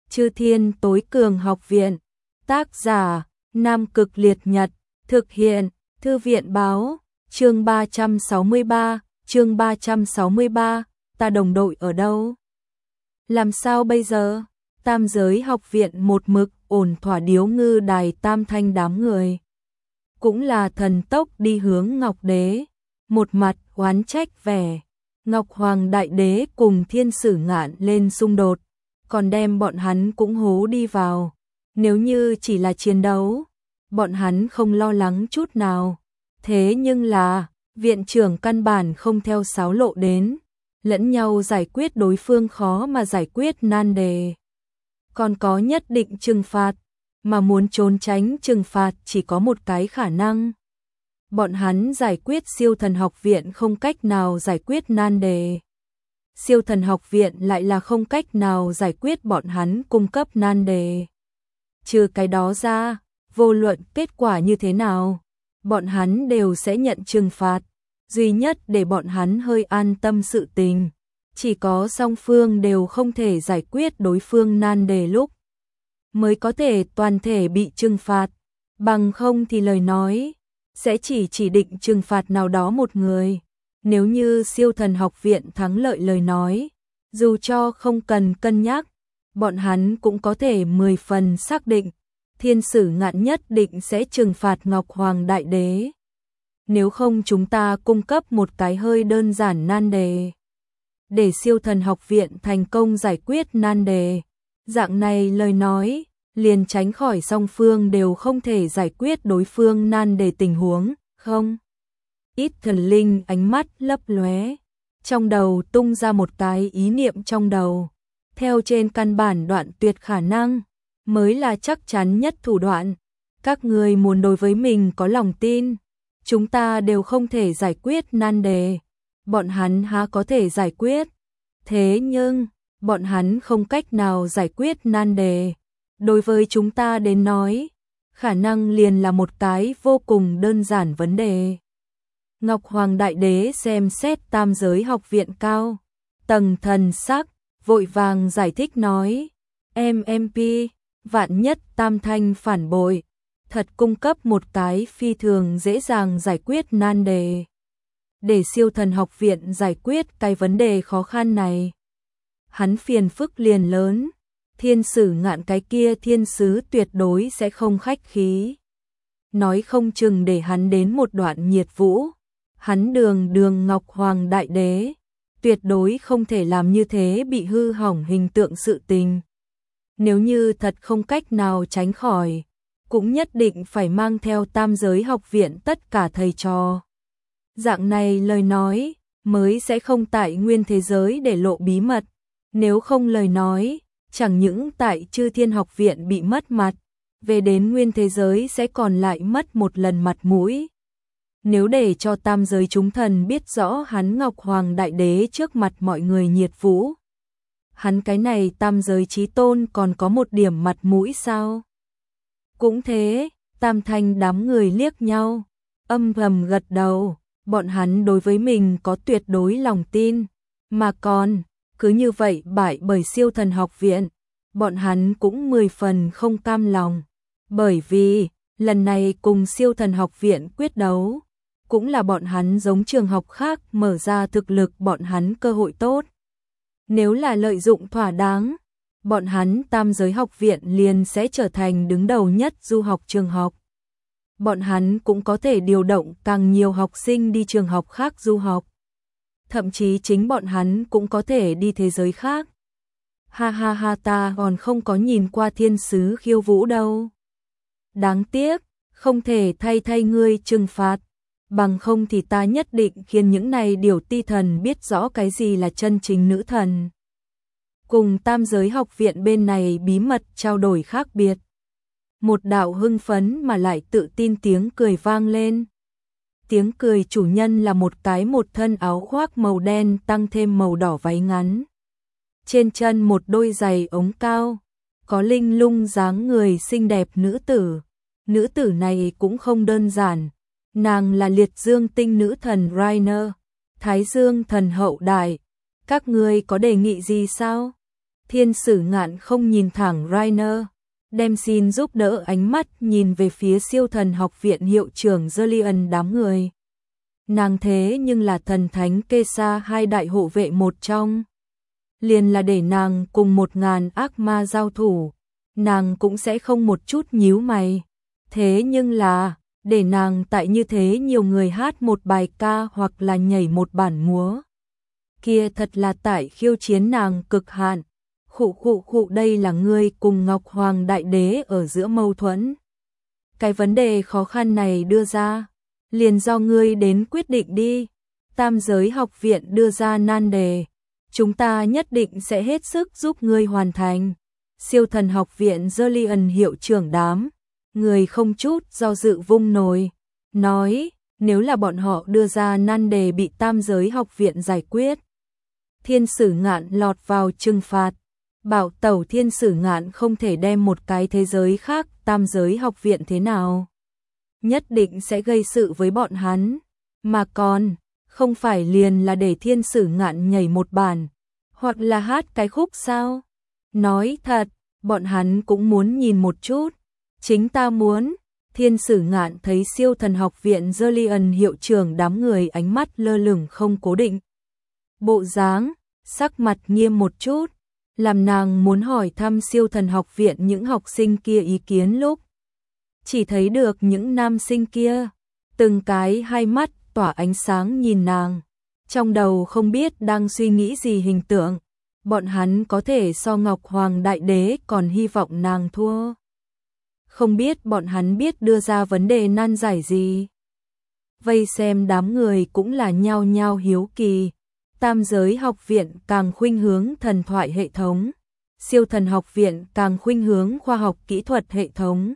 Chư Thiên Tối Cường Học Viện. Tác giả: Nam Cực Liệt Nhật. Thực hiện: Thư viện báo. Chương 363, ta đồng đội ở đâu? Làm sao bây giờ? Tam Giới Học Viện một mực ổn thỏa điếu ngư đài Tam Thanh đám người. Cũng là thần tốc đi hướng Ngọc Đế, một mặt oán trách vẻ. Ngọc Hoàng Đại Đế cùng Thiên Sử Ngạn lên xung đột, còn đem bọn hắn cũng hố đi vào. Nếu như chỉ là chiến đấu, bọn hắn không lo lắng chút nào. Thế nhưng là, viện trưởng căn bản không theo sáo lộ đến, lẫn nhau giải quyết đối phương khó mà giải quyết nan đề. Còn có nhất định trừng phạt, mà muốn trốn tránh trừng phạt chỉ có một cái khả năng. Bọn hắn giải quyết Siêu Thần Học Viện không cách nào giải quyết nan đề. Siêu Thần Học Viện lại là không cách nào giải quyết bọn hắn cung cấp nan đề. Trừ cái đó ra, vô luận kết quả như thế nào, bọn hắn đều sẽ nhận trừng phạt. Duy nhất để bọn hắn hơi an tâm sự tình, chỉ có song phương đều không thể giải quyết đối phương nan đề lúc mới có thể toàn thể bị trừng phạt, bằng không thì lời nói sẽ chỉ định trừng phạt nào đó một người. Nếu như Siêu Thần Học Viện thắng lợi lời nói, dù cho không cần cân nhắc, bọn hắn cũng có thể 10 phần xác định, Thiên Sử Ngạn nhất định sẽ trừng phạt Ngọc Hoàng Đại Đế. Nếu không chúng ta cung cấp một cái hơi đơn giản nan đề, để Siêu Thần Học Viện thành công giải quyết nan đề. Dạng này lời nói, liền tránh khỏi song phương đều không thể giải quyết đối phương nan đề tình huống, không? Ít thần linh ánh mắt lấp lóe, trong đầu tung ra một cái ý niệm trong đầu. Theo trên căn bản đoạn tuyệt khả năng, mới là chắc chắn nhất thủ đoạn. Các người muốn đối với mình có lòng tin, chúng ta đều không thể giải quyết nan đề, bọn hắn há có thể giải quyết. Thế nhưng, bọn hắn không cách nào giải quyết nan đề. Đối với chúng ta đến nói, khả năng liền là một cái vô cùng đơn giản vấn đề. Ngọc Hoàng Đại Đế xem xét Tam Giới Học Viện cao tầng thần sắc, vội vàng giải thích nói, MMP, vạn nhất Tam Thanh phản bội, thật cung cấp một cái phi thường dễ dàng giải quyết nan đề. Để Siêu Thần Học Viện giải quyết cái vấn đề khó khăn này, hắn phiền phức liền lớn. Thiên Sử Ngạn cái kia thiên sứ tuyệt đối sẽ không khách khí. Nói không chừng để hắn đến một đoạn nhiệt vũ. Hắn đường Ngọc Hoàng Đại Đế, tuyệt đối không thể làm như thế bị hư hỏng hình tượng sự tình. Nếu như thật không cách nào tránh khỏi, cũng nhất định phải mang theo Tam Giới Học Viện tất cả thầy trò. Dạng này lời nói, mới sẽ không tại nguyên thế giới để lộ bí mật. Nếu không lời nói, chẳng những tại Chư Thiên Học Viện bị mất mặt, về đến nguyên thế giới sẽ còn lại mất một lần mặt mũi. Nếu để cho tam giới chúng thần biết rõ hắn Ngọc Hoàng Đại Đế trước mặt mọi người nhiệt vũ, hắn cái này tam giới chí tôn còn có một điểm mặt mũi sao? Cũng thế, Tam Thanh đám người liếc nhau, âm thầm gật đầu, bọn hắn đối với mình có tuyệt đối lòng tin, mà còn cứ như vậy bại bởi Siêu Thần Học Viện, bọn hắn cũng 10 phần không cam lòng, bởi vì lần này cùng Siêu Thần Học Viện quyết đấu, cũng là bọn hắn giống trường học khác mở ra thực lực bọn hắn cơ hội tốt. Nếu là lợi dụng thỏa đáng, bọn hắn Tam Giới Học Viện liền sẽ trở thành đứng đầu nhất du học trường học. Bọn hắn cũng có thể điều động càng nhiều học sinh đi trường học khác du học. Thậm chí chính bọn hắn cũng có thể đi thế giới khác. Ha ha ha, ta còn không có nhìn qua thiên sứ khiêu vũ đâu. Đáng tiếc, không thể thay ngươi trừng phạt. Bằng không thì ta nhất định khiến những này điều ti thần biết rõ cái gì là chân chính nữ thần. Cùng Tam Giới Học Viện bên này bí mật trao đổi khác biệt. Một đạo hưng phấn mà lại tự tin tiếng cười vang lên. Tiếng cười chủ nhân là một thân áo khoác màu đen tăng thêm màu đỏ váy ngắn. Trên chân một đôi giày ống cao, có linh lung dáng người xinh đẹp nữ tử. Nữ tử này cũng không đơn giản. Nàng là Liệt Dương Tinh nữ thần Rainer, Thái Dương thần hậu đại. Các ngươi có đề nghị gì sao? Thiên Sử Ngạn không nhìn thẳng Rainer, đem xin giúp đỡ ánh mắt nhìn về phía Siêu Thần Học Viện hiệu trưởng Julian đám người. Nàng thế nhưng là thần thánh kê sa hai đại hộ vệ một trong. Liền là để nàng cùng 1000 ác ma giao thủ, nàng cũng sẽ không một chút nhíu mày. Thế nhưng là, để nàng tại như thế nhiều người hát một bài ca hoặc là nhảy một bản múa. Kia thật là tại khiêu chiến nàng cực hạn. Khụ đây là ngươi cùng Ngọc Hoàng Đại Đế ở giữa mâu thuẫn. Cái vấn đề khó khăn này đưa ra, liền do ngươi đến quyết định đi. Tam Giới Học Viện đưa ra nan đề, chúng ta nhất định sẽ hết sức giúp ngươi hoàn thành. Siêu Thần Học Viện Julian hiệu trưởng đám người không chút do dự vung nồi, nói nếu là bọn họ đưa ra nan đề bị Tam Giới Học Viện giải quyết, Thiên Sử Ngạn lọt vào trừng phạt. Bảo tẩu Thiên Sử Ngạn không thể đem một cái thế giới khác Tam Giới Học Viện thế nào, nhất định sẽ gây sự với bọn hắn, mà còn không phải liền là để Thiên Sử Ngạn nhảy một bản hoặc là hát cái khúc sao? Nói thật, bọn hắn cũng muốn nhìn một chút. Chính ta muốn. Thiên Sử Ngạn thấy Siêu Thần Học Viện Julian hiệu trưởng đám người ánh mắt lơ lửng không cố định, bộ dáng, sắc mặt nghiêm một chút, làm nàng muốn hỏi thăm Siêu Thần Học Viện những học sinh kia ý kiến lúc. Chỉ thấy được những nam sinh kia, từng cái hai mắt tỏa ánh sáng nhìn nàng, trong đầu không biết đang suy nghĩ gì hình tượng, bọn hắn có thể so Ngọc Hoàng Đại Đế còn hy vọng nàng thua. Không biết bọn hắn biết đưa ra vấn đề nan giải gì. Vây xem đám người cũng là nhao nhao hiếu kỳ. Tam Giới Học Viện càng khuynh hướng thần thoại hệ thống, Siêu Thần Học Viện càng khuynh hướng khoa học kỹ thuật hệ thống.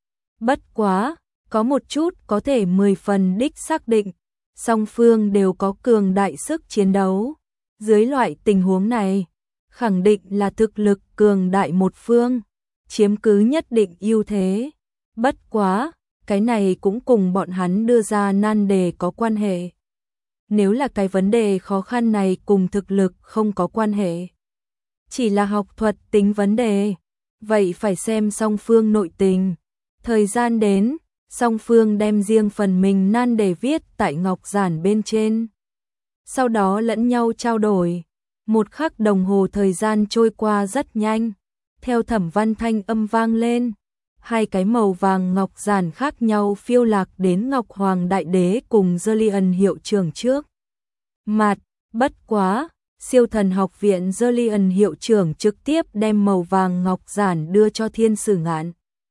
Bất quá, có một chút có thể 10 phần đích xác định, song phương đều có cường đại sức chiến đấu. Dưới loại tình huống này, khẳng định là thực lực cường đại một phương, chiếm cứ nhất định ưu thế. Bất quá, cái này cũng cùng bọn hắn đưa ra nan đề có quan hệ. Nếu là cái vấn đề khó khăn này cùng thực lực không có quan hệ, chỉ là học thuật tính vấn đề, vậy phải xem song phương nội tình. Thời gian đến, song phương đem riêng phần mình nan đề viết tại ngọc giản bên trên. Sau đó lẫn nhau trao đổi. 1 khắc đồng hồ thời gian trôi qua rất nhanh. Theo Thẩm Văn thanh âm vang lên, 2 cái màu vàng ngọc giản khác nhau phiêu lạc đến Ngọc Hoàng Đại Đế cùng Julian hiệu trưởng trước mặt. Bất quá, Siêu Thần Học Viện Julian hiệu trưởng trực tiếp đem màu vàng ngọc giản đưa cho Thiên Sử Ngạn.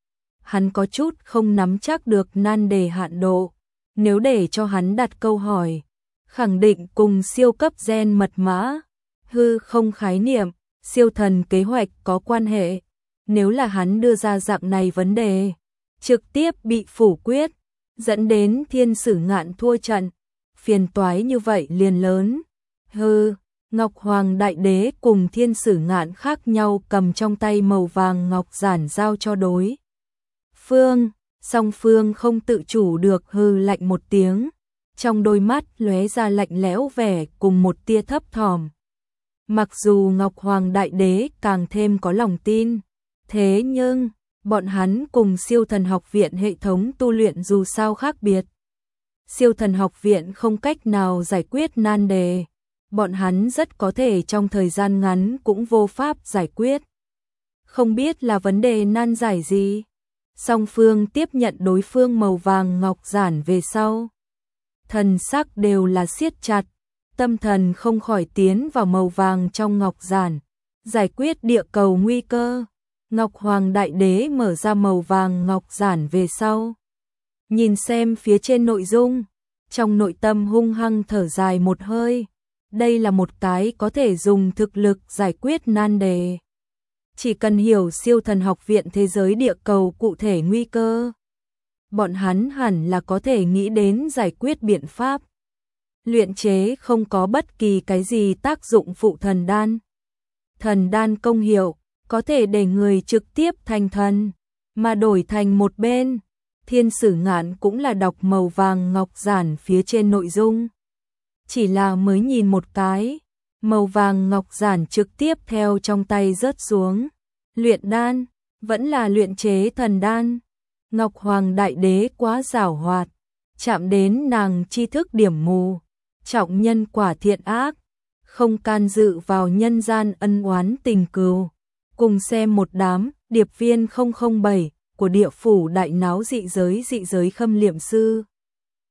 Hắn có chút không nắm chắc được nan đề hạn độ, nếu để cho hắn đặt câu hỏi, khẳng định cùng siêu cấp gen mật mã, hư không khái niệm, siêu thần kế hoạch có quan hệ. Nếu là hắn đưa ra dạng này vấn đề, trực tiếp bị phủ quyết, dẫn đến Thiên Sử Ngạn thua trận, phiền toái như vậy liền lớn. Ngọc Hoàng Đại Đế cùng Thiên Sử Ngạn khác nhau cầm trong tay màu vàng ngọc giản giao cho đối phương, song phương không tự chủ được hư lạnh một tiếng, trong đôi mắt lóe ra lạnh lẽo vẻ cùng một tia thấp thỏm. Mặc dù Ngọc Hoàng Đại Đế càng thêm có lòng tin, thế nhưng bọn hắn cùng Siêu Thần Học Viện hệ thống tu luyện dù sao khác biệt. Siêu Thần Học Viện không cách nào giải quyết nan đề, bọn hắn rất có thể trong thời gian ngắn cũng vô pháp giải quyết. Không biết là vấn đề nan giải gì. Song phương tiếp nhận đối phương màu vàng ngọc giản về sau, thần sắc đều là siết chặt, tâm thần không khỏi tiến vào màu vàng trong ngọc giản, giải quyết địa cầu nguy cơ. Ngọc Hoàng Đại Đế mở ra màu vàng ngọc giản về sau, nhìn xem phía trên nội dung, trong nội tâm hung hăng thở dài một hơi. Đây là một cái có thể dùng thực lực giải quyết nan đề. Chỉ cần hiểu Siêu Thần Học Viện thế giới địa cầu cụ thể nguy cơ, bọn hắn hẳn là có thể nghĩ đến giải quyết biện pháp. Luyện chế không có bất kỳ cái gì tác dụng phụ thần đan. Thần đan công hiệu có thể để người trực tiếp thành thần, mà đổi thành một bên. Thiên Sử Ngạn cũng là đọc màu vàng ngọc giản phía trên nội dung. Chỉ là mới nhìn một cái, màu vàng ngọc giản trực tiếp theo trong tay rớt xuống. Luyện đan, vẫn là luyện chế thần đan. Ngọc Hoàng Đại Đế quá giảo hoạt, chạm đến nàng tri thức điểm mù, trọng nhân quả thiện ác, không can dự vào nhân gian ân oán tình cừu. Cùng xem một đám điệp viên 007 của địa phủ đại náo dị giới khâm liệm sư.